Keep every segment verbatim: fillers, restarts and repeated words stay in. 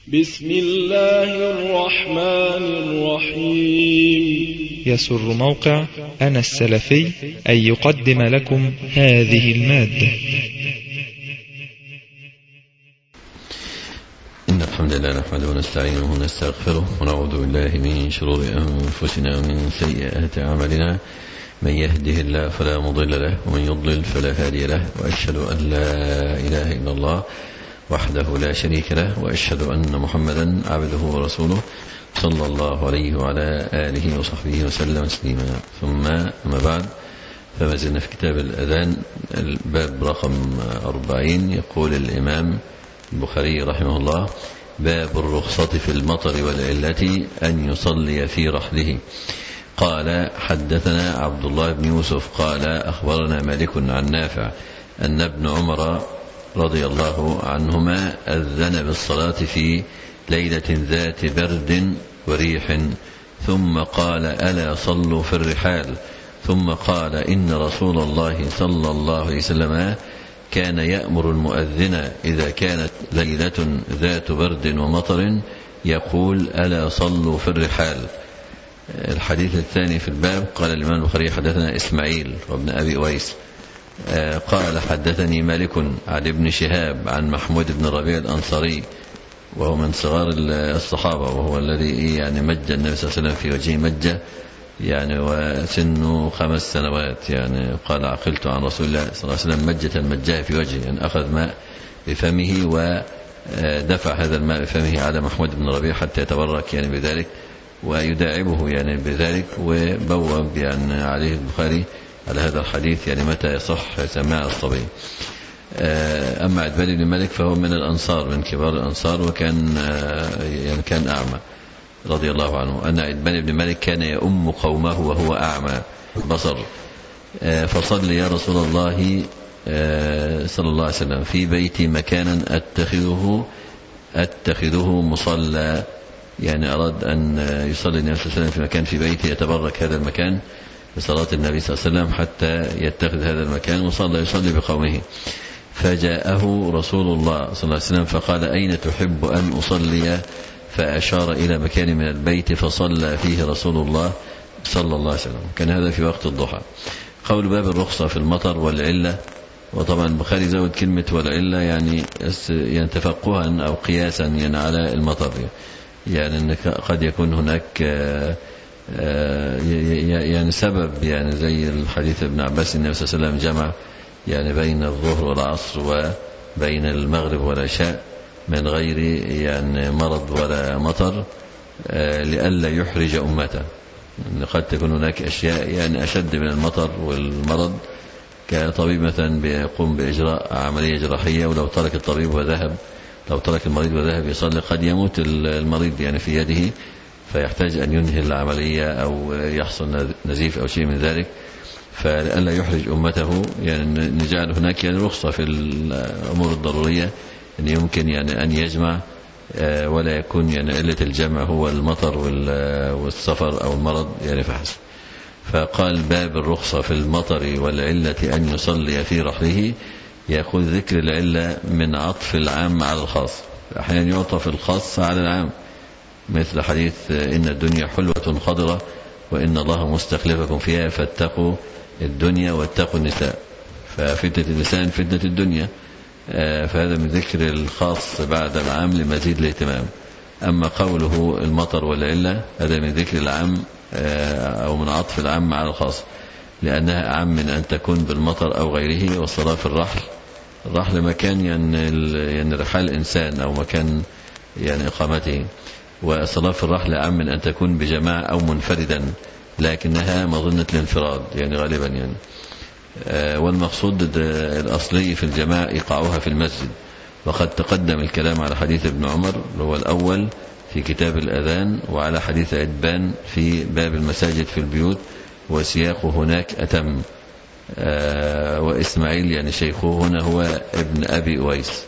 بسم الله الرحمن الرحيم. يسر موقع أنا السلفي أن يقدم لكم هذه المادة. إن الحمد لله نحمده ونستعينه ونستغفره ونعوذ بالله من شرور أنفسنا ومن سيئات أعمالنا، من يهده الله فلا مضل له ومن يضلل فلا هادي له، وأشهد أن لا إله إلا الله وحده لا شريك له، وأشهد أن محمدا عبده ورسوله صلى الله عليه وعلى آله وصحبه وسلم تسليما. ثم أما بعد، فما زلنا في كتاب الأذان الباب رقم أربعين. يقول الإمام البخاري رحمه الله: باب الرخصة في المطر والعلة أن يصلي في رحله. قال: حدثنا عبد الله بن يوسف قال: أخبرنا مالك عن نافع أن ابن عمر رضي الله عنهما أذن بالصلاة في ليلة ذات برد وريح، ثم قال: ألا صلوا في الرحال. ثم قال: إن رسول الله صلى الله عليه وسلم كان يأمر المؤذن إذا كانت ليلة ذات برد ومطر يقول: ألا صلوا في الرحال. الحديث الثاني في الباب. قال الإمام البخاري: حدثنا إسماعيل وابن أبي أويس قال: حدثني مالك عن ابن شهاب عن محمود بن ربيع الأنصاري، وهو من صغار الصحابة، وهو الذي يعني مج النبي صلى الله عليه وسلم في وجهه مجة يعني وسنه خمس سنوات. يعني قال: عقلت عن رسول الله صلى الله عليه وسلم مجة مجاه في وجهه، يعني أخذ ماء بفمه ودفع هذا الماء بفمه على محمود بن ربيع حتى يتبرك يعني بذلك ويداعبه يعني بذلك. وبوب يعني عليه البخاري على هذا الحديث يعني متى يصح سماع الصبي. أما عتبان بن مالك فهو من الأنصار، من كبار الأنصار، وكان يعني كان أعمى رضي الله عنه. أن عتبان بن مالك كان يؤم قومه وهو أعمى بصر، فصل يا رسول الله صلى الله عليه وسلم في بيتي مكانا أتخذه أتخذه مصلى. يعني أراد أن يصلي النبي صلى الله عليه وسلم في مكان في بيته يتبرك هذا المكان بصلاة النبي صلى الله عليه وسلم حتى يتخذ هذا المكان وصلى يصلي بقومه. فجاءه رسول الله صلى الله عليه وسلم فقال: أين تحب أن أصلي؟ فأشار إلى مكان من البيت فصلى فيه رسول الله صلى الله عليه وسلم. كان هذا في وقت الضحى. قول باب الرخصة في المطر والعلة. وطبعا البخاري زود كلمة والعلة يعني يعني تفقها أو قياسا يعني على المطر، يعني قد يكون هناك يعني سبب، يعني زي الحديث ابن عباس النبي صلى الله عليه وسلم جمع يعني بين الظهر والعصر وبين المغرب والعشاء من غير يعني مرض ولا مطر لئلا يحرج أمته. قد تكون هناك أشياء يعني أشد من المطر والمرض، كطبيب مثلا بيقوم بإجراء عملية جراحية، ولو ترك الطبيب وذهب لو ترك المريض وذهب يصلي قد يموت المريض يعني في يده، فيحتاج أن ينهي العملية أو يحصل نزيف أو شيء من ذلك. فلئلا يحرج أمته يعني نجعل هناك يعني رخصة في الأمور الضرورية أن يمكن يعني أن يجمع ولا يكون يعني علة الجمع هو المطر والسفر أو المرض يعني فحسب. فقال: باب الرخصة في المطر والعلة أن يصلي في رحله. يأخذ ذكر العلة من عطف العام على الخاص، أحيانا يعطف الخاص على العام، مثل حديث: إن الدنيا حلوة خضرة وإن الله مستخلفكم فيها فاتقوا الدنيا واتقوا النساء. ففتنة النساء فتنة الدنيا، فهذا من ذكر الخاص بعد العام لمزيد الاهتمام. أما قوله المطر والعلة هذا من ذكر العام أو من عطف العام على الخاص، لأنها أعم من أن تكون بالمطر أو غيره. والصلاة في الرحل، الرحل مكان يعني رحال إنسان أو مكان يعني إقامته، والصلاة في الرحل أعم من أن تكون بجماعة أو منفردا، لكنها مظنة الانفراد يعني غالبا يعني. والمقصود الأصلي في الجماعة إيقاعها في المسجد. وقد تقدم الكلام على حديث ابن عمر هو الأول في كتاب الأذان، وعلى حديث عتبان في باب المساجد في البيوت، وسياقه هناك أتم. وإسماعيل يعني شيخه هنا هو ابن أبي أويس.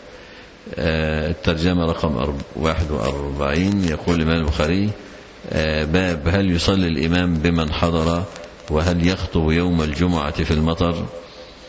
الترجمة رقم واحد وأربعين. يقول الإمام البخاري: باب هل يصلي الإمام بمن حضر وهل يخطب يوم الجمعة في المطر.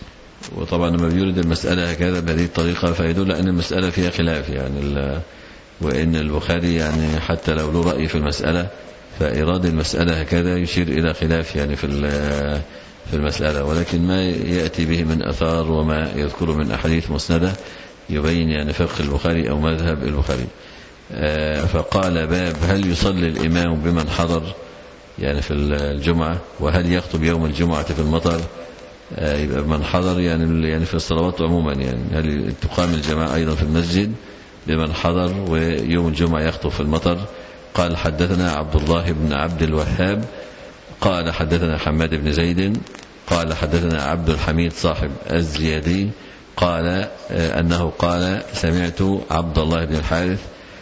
وطبعا لما بيورد المسألة هكذا بهذه الطريقة فيدل أن المسألة فيها خلاف، يعني وإن البخاري يعني حتى لو له رأي في المسألة فإيراد المسألة هكذا يشير إلى خلاف يعني في في المسألة، ولكن ما يأتي به من أثار وما يذكره من أحاديث مسندة يبين يعني فقه البخاري أو مذهب البخاري. فقال باب هل يصلي الإمام بمن حضر يعني في الجمعة، وهل يخطب يوم الجمعة في المطر؟ يبقى من حضر يعني يعني في الصلوات عموما، يعني هل تقام الجماعة أيضا في المسجد بمن حضر ويوم الجمعة يخطب في المطر؟ قال حدثنا عبد الله بن عبد الوهاب قال حدثنا حماد بن زيد قال حدثنا عبد الحميد صاحب الزيادي قال أنه قال سمعت عبد الله بن الحارث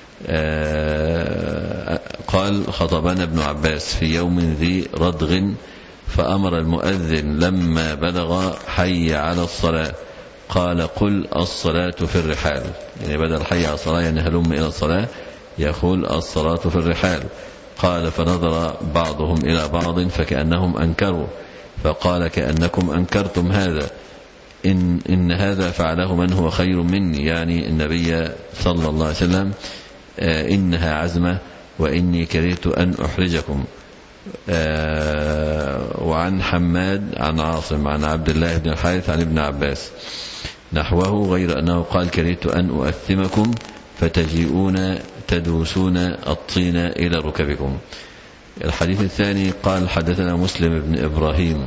قال خطبنا ابن عباس في يوم ذي ردغ فأمر المؤذن لما بلغ حي على الصلاة قال قل الصلاة في الرحال، يعني بدل حي على الصلاة يعني هلم إلى الصلاة يقول الصلاة في الرحال. قال فنظر بعضهم إلى بعض فكأنهم أنكروا، فقال كأنكم أنكرتم هذا، إن, إن هذا فعله من هو خير مني، يعني النبي صلى الله عليه وسلم، إنها عزمة وإني كرهت أن أحرجكم. وعن حماد عن عاصم عن عبد الله بن الحارث عن ابن عباس نحوه، غير أنه قال كرهت أن أؤثمكم فتجيئون تدوسون الطين إلى ركبكم. الحديث الثاني قال حدثنا مسلم بن إبراهيم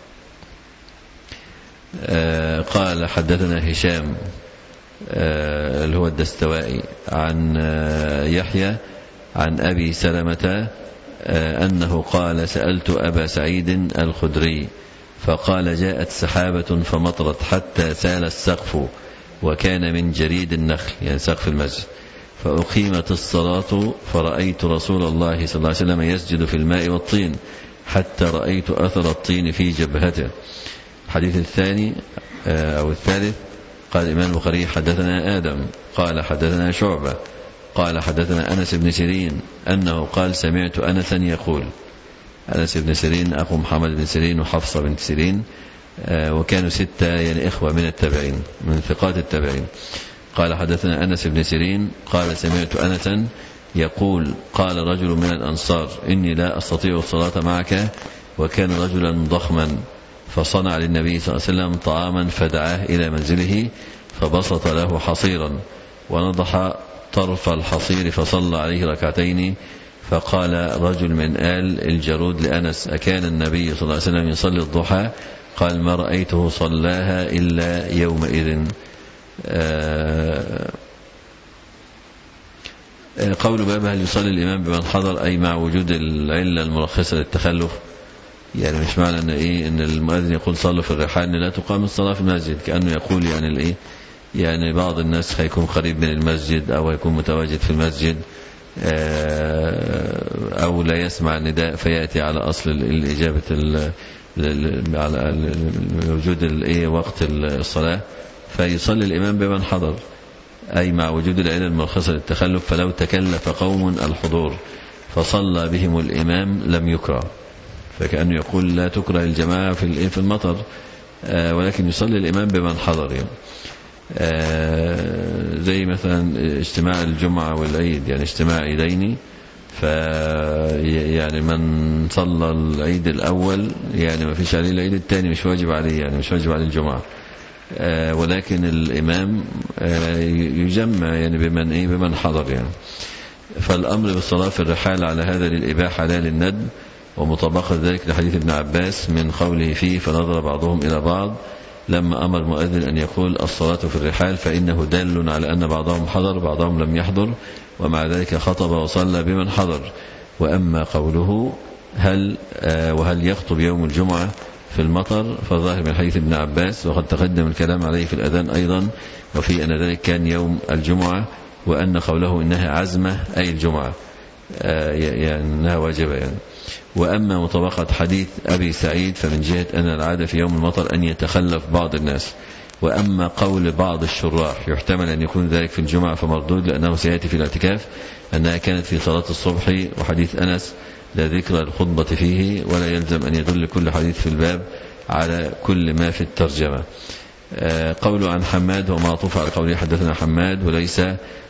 قال حدثنا هشام اللي هو الدستوائي عن يحيى عن أبي سلمة أنه قال سألت أبا سعيد الخدري فقال جاءت سحابة فمطرت حتى سال السقف وكان من جريد النخل، يعني سقف المسجد، فأقيمت الصلاة فرأيت رسول الله صلى الله عليه وسلم يسجد في الماء والطين حتى رأيت أثر الطين في جبهته. الحديث الثاني أو الثالث قال الإمام البخاري حدثنا آدم قال حدثنا شعبة قال حدثنا أنس بن سيرين أنه قال سمعت أنسا يقول، أنس بن سيرين أخو محمد بن سيرين وحفصة بنت سيرين، وكانوا ستة يعني إخوة من التابعين من ثقات التابعين. قال حدثنا أنس بن سيرين قال سمعت أنسا يقول قال رجل من الأنصار إني لا أستطيع الصلاة معك، وكان رجلا ضخما فصنع للنبي صلى الله عليه وسلم طعاما فدعاه إلى منزله فبسط له حصيرا ونضح طرف الحصير فصلى عليه ركعتين، فقال رجل من آل الجرود لأنس أكان النبي صلى الله عليه وسلم يصلي الضحى؟ قال ما رأيته صلاها إلا يومئذ. قول باب هل يصلي الإمام بمن حضر أي مع وجود العلة المرخصة للتخلف، يعني مش معنى ان ايه ان المؤذن يقول صلوا في الرحال لا تقام الصلاة في المسجد، كأنه يقول يعني الايه يعني بعض الناس هيكون قريب من المسجد او هيكون متواجد في المسجد او لا يسمع النداء فيأتي على اصل الإجابة على وجود الايه وقت الصلاة، فيصلي الإمام بمن حضر أي مع وجود العلة المرخصة للتخلف. فلو تكلف قوم الحضور فصلى بهم الإمام لم يكره، فكأنه يقول لا تكره الجماعة في في المطر، ولكن يصلي الإمام بمن حضر، يعني زي مثلا اجتماع الجمعة والعيد، يعني اجتماع عيدين، ف يعني من صلى العيد الأول يعني ما فيش عليه العيد الثاني، مش واجب عليه، يعني مش واجب عليه الجمعة، ولكن الإمام يجمع يعني بمن إيه بمن حضر يعني. فالأمر بالصلاة في الرحال على هذا للإباحة لا للندب، ومطابقة ذلك لحديث ابن عباس من قوله فيه فنظر بعضهم إلى بعض لما أمر المؤذن أن يقول الصلاة في الرحال، فإنه دال على أن بعضهم حضر بعضهم لم يحضر، ومع ذلك خطب وصلى بمن حضر. وأما قوله هل وهل يخطب يوم الجمعة في المطر فالظاهر من حديث ابن عباس، وقد تقدم الكلام عليه في الأذان أيضا، وفي أن ذلك كان يوم الجمعة، وأن قوله إنها عزمة أي الجمعة يعني أنها واجبة يعني. وأما مطابقة حديث أبي سعيد فمن جهة أن العادة في يوم المطر أن يتخلف بعض الناس. وأما قول بعض الشراح يحتمل أن يكون ذلك في الجمعة فمردود، لأنه سيأتي في الاعتكاف أنها كانت في صلاة الصبح، وحديث أنس لا ذكر الخطبة فيه، ولا يلزم أن يدل كل حديث في الباب على كل ما في الترجمة. قول عن حماد وما عطف على قوله حدثنا حماد وليس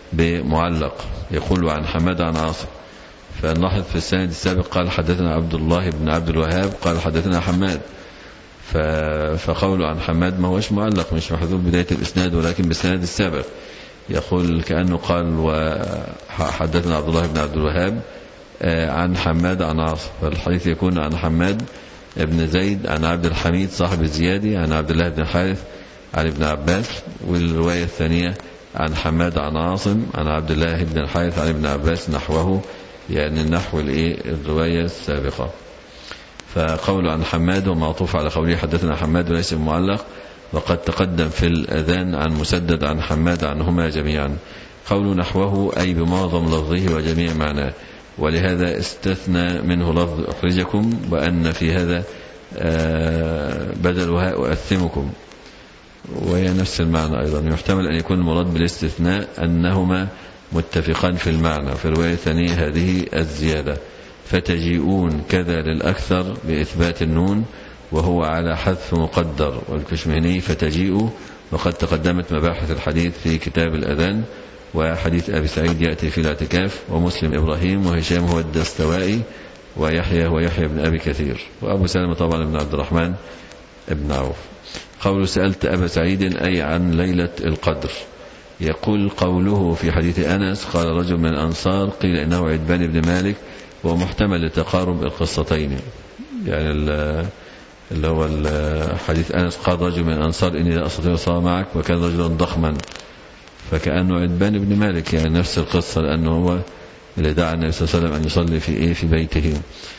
بمعلق يقول عن حماد عن عاصم، فنلاحظ في السند السابق قال حدثنا عبد الله بن عبد الوهاب قال حدثنا حماد، فقوله عن حماد ما هوش معلق، مش محذوف بداية الإسناد ولكن بالسند السابق، يقول كأنه قال وحدثنا عبد الله بن عبد الوهاب عن حماد عن عاصم، فالحديث يكون عن حماد ابن زيد عن عبد الحميد صاحب الزيادي عن عبد الله بن الحارث عن ابن عباس، والرواية الثانية عن حماد عن عاصم عن عبد الله بن الحارث عن ابن عباس نحوه، يعني النحو الرواية السابقة. فقول عن حماد ومعطوف على قوله حدثنا حماد وليس معلق، وقد تقدم في الأذان عن مسدد عن حماد عنهما جميعا. قول نحوه أي بمعظم لفظه وجميع معناه، ولهذا استثنى منه لفظ أخرجكم، وأن في هذا بدلها أؤثمكم، وهي نفس المعنى أيضا. يحتمل أن يكون المراد بالاستثناء أنهما متفقان في المعنى. في الرواية الثانية هذه الزيادة فتجيئون كذا للأكثر بإثبات النون وهو على حذف مقدر، والكشمهني فتجيئوا، وقد تقدمت مباحث الحديث في كتاب الأذان، وحديث أبي سعيد يأتي في الاعتكاف، ومسلم إبراهيم، وهشام هو الدستوائي، ويحيى ويحيى بن أبي كثير، وأبو سلمة طبعا بن عبد الرحمن ابن عوف. قول سألت أبا سعيد أي عن ليلة القدر. يقول قوله في حديث أنس قال رجل من الأنصار قيل إنه عتبان بن مالك، ومحتمل لتقارب القصتين، يعني اللي هو حديث أنس قال رجل من الأنصار إني لا أستطيع الصلاة معك، وكان رجلا ضخما، فكأنه عتبان بن مالك، يعني نفس القصة، لأنه هو اللي دعا النبي صلى الله عليه وسلم أن يصلي في إيه في بيته.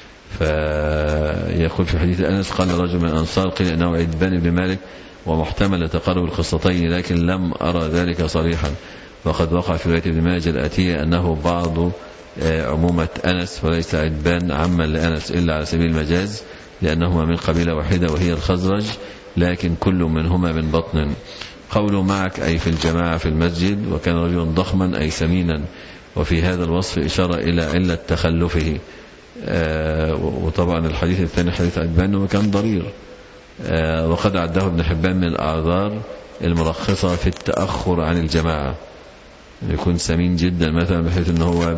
فيقول في حديث أنس قال رجل من الأنصار قيل إنه عتبان بن مالك، ومحتمل لتقارب القصتين، لكن لم أرى ذلك صريحا. وقد وقع في رواية ابن ماجه الآتية أنه بعض عمومة أنس وليس عتبان عما لأنس إلا على سبيل المجاز، لأنهما من قبيلة واحدة وهي الخزرج، لكن كل منهما من بطن. قول معك أي في الجماعة في المسجد، وكان رجلا ضخما أي سمينا، وفي هذا الوصف إشارة إلى علة تخلفه. آه وطبعا الحديث الثاني حديث عتبان وكان ضرير، آه وقد عده ابن حبان من الأعذار المرخصة في التأخر عن الجماعة، يكون سمين جدا مثلا بحيث أنه هو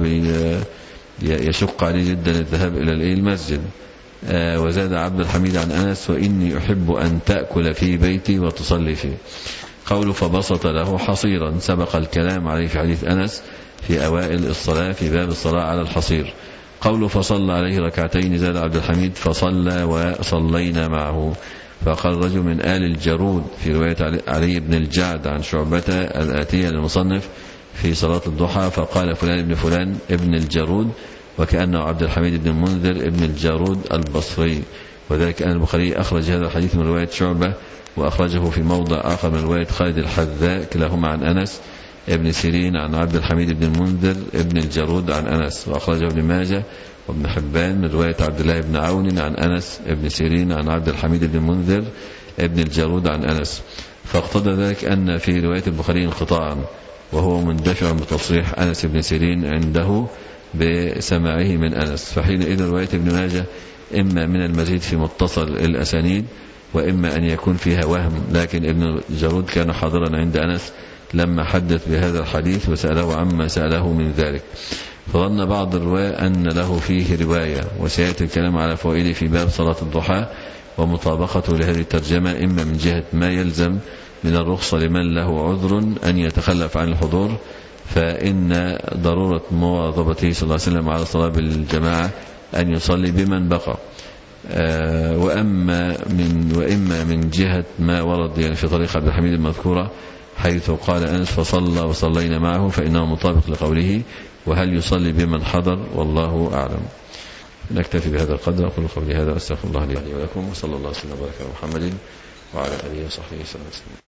يشق عليه جدا الذهاب إلى المسجد. آه وزاد عبد الحميد عن أنس وإني أحب أن تأكل في بيتي وتصلي فيه. قوله فبسط له حصيرا، سبق الكلام عليه في حديث أنس في أوائل الصلاة في باب الصلاة على الحصير. قوله فصلى عليه ركعتين، زاد عبد الحميد فصلى وصلينا معه. فقال رجل من آل الجرود في رواية علي بن الجعد عن شعبة الآتية للمصنف في صلاة الضحى، فقال فلان ابن فلان ابن الجرود، وكأنه عبد الحميد بن المنذر ابن الجارود البصري. وذلك أن البخاري أخرج هذا الحديث من رواية شعبة، وأخرجه في موضع آخر من رواية خالد الحذاء كلاهما عن أنس ابن سيرين عن عبد الحميد بن المنذر ابن الجارود عن أنس. وأخرجه ابن ماجه وابن حبان من رواية عبد الله بن عون عن أنس ابن سيرين عن عبد الحميد بن المنذر ابن الجارود عن أنس. فاقتضى ذلك أن في رواية البخاري انقطاعا، وهو مندفع بتصريح أنس بن سيرين عنده بسماعه من أنس. فحينئذ رواية ابن ماجه إما من المزيد في متصل الأسانيد، وإما أن يكون فيها وهم، لكن ابن الجارود كان حاضرا عند أنس لما حدث بهذا الحديث وسأله عما سأله من ذلك، فظن بعض الرواة أن له فيه رواية، وسيأتي الكلام على فوائده في باب صلاة الضحى ومطابقته لهذه الترجمة، إما من جهة ما يلزم من الرخصة لمن له عذر أن يتخلف عن الحضور، فإن ضرورة مواظبته صلى الله عليه وسلم على الصلاة بالجماعة أن يصلي بمن بقى، آه وأما من وإما من جهة ما ورد يعني في طريق عبد الحميد المذكورة حيث قال أنس فصلى وصلينا معه، فإنه مطابق لقوله وهل يصلي بمن حضر، والله أعلم. نكتفي بهذا القدر. أقول قولي هذا وأستغفر الله لي ولكم، وصلى الله وسلم وبارك على محمد وعلى آله وصحبه وسلم.